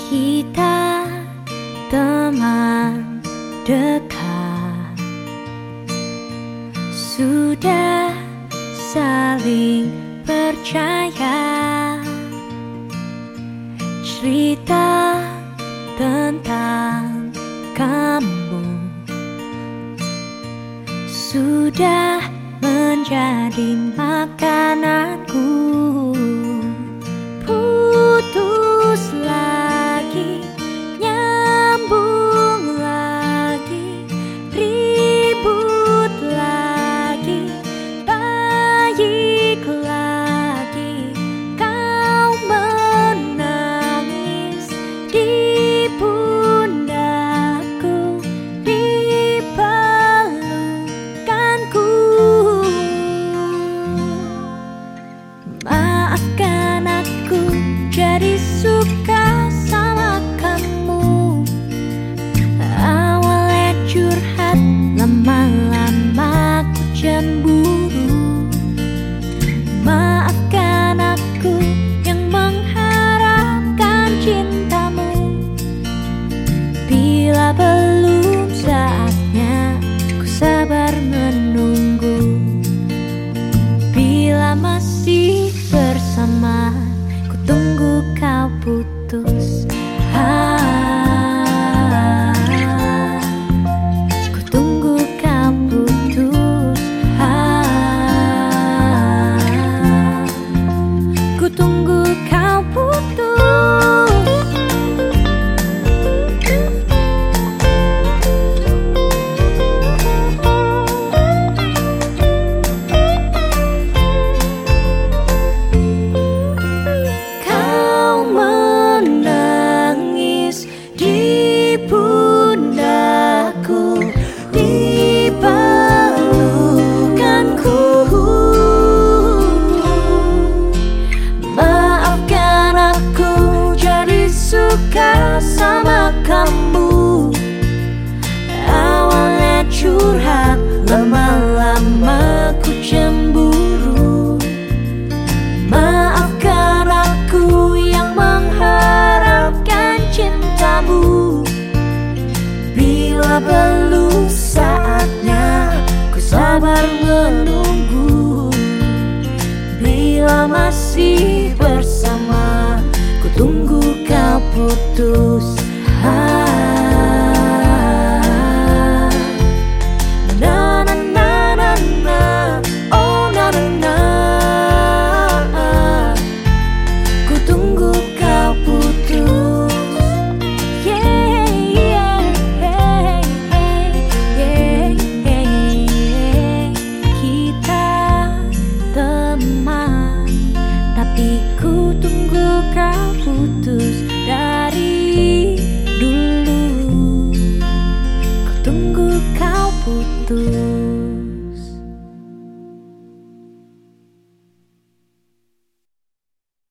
Kita teman dekat, sudah saling percaya. Cerita tentang kamu sudah menjadi makananku. Putus lagi, nyambung lagi, ribut lagi, baik lagi. Kau menangis di pundakku, di pelukanku. Maafkan aku jadi suka sama kamu. Awalnya curhat, lama-lama ku cemburu. Maafkan aku yang mengharapkan cintamu. Bila belum saatnya, ku sabar menunggu. Bila masih bersama, ku tunggu kau putus. Ku tunggu kau putus. Ku tunggu kau putus. Kau menangis di pundakku, di pelukanku. Maafkan aku jadi suka sama kamu. Awalnya curhat, lama-lama ku cemburu. Maafkan aku yang mengharapkan cintamu. Bila belum saatnya, ku sabar menunggu. Bila masih bersama, ku tunggu kau putus. Na na na na na, oh na na na. Ku tunggu kau putus. Yeah, yeah, yeah, yeah, yeah. Kita teman, tapi ku tunggu kau putus dari dulu. Ku tunggu kau putus.